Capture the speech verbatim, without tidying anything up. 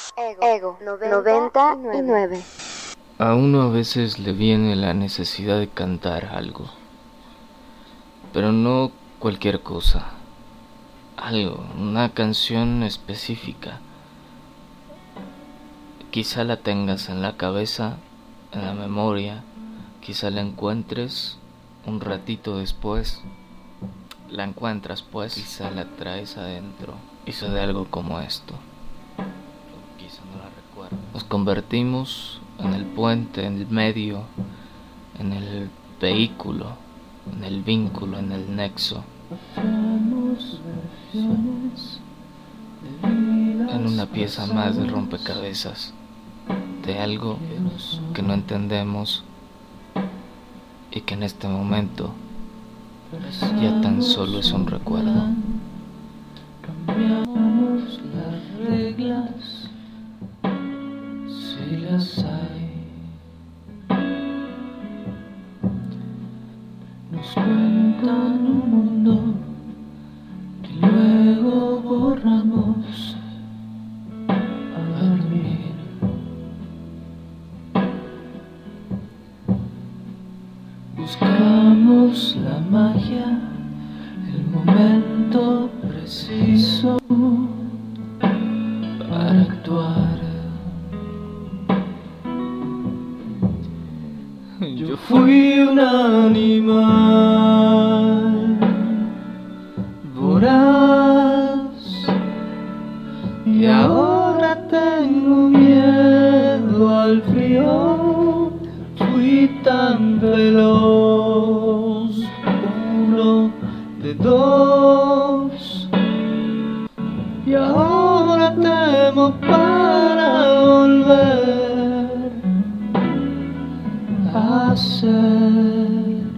Ego noventa y nueve. A uno a veces le viene la necesidad de cantar algo, pero no cualquier cosa, algo, una canción específica. Quizá la tengas en la cabeza, en la memoria, quizá la encuentres un ratito después, la encuentras pues, quizá la traes adentro y sucede algo como esto. Quizá no la recuerdo. Nos convertimos en el puente, en el medio, en el vehículo, en el vínculo, en el nexo, en una pieza más de rompecabezas, de algo que no entendemos y que en este momento ya tan solo es un recuerdo. Cambiamos las reglas, si las hay. Nos cuentan un mundo que luego borramos a dormir. Buscamos la magia, el momento preciso para actuar. Yo fui un animal voraz y ahora tengo miedo al frío. Fui tan veloz, uno de dos, y ahora temo para volver a ser.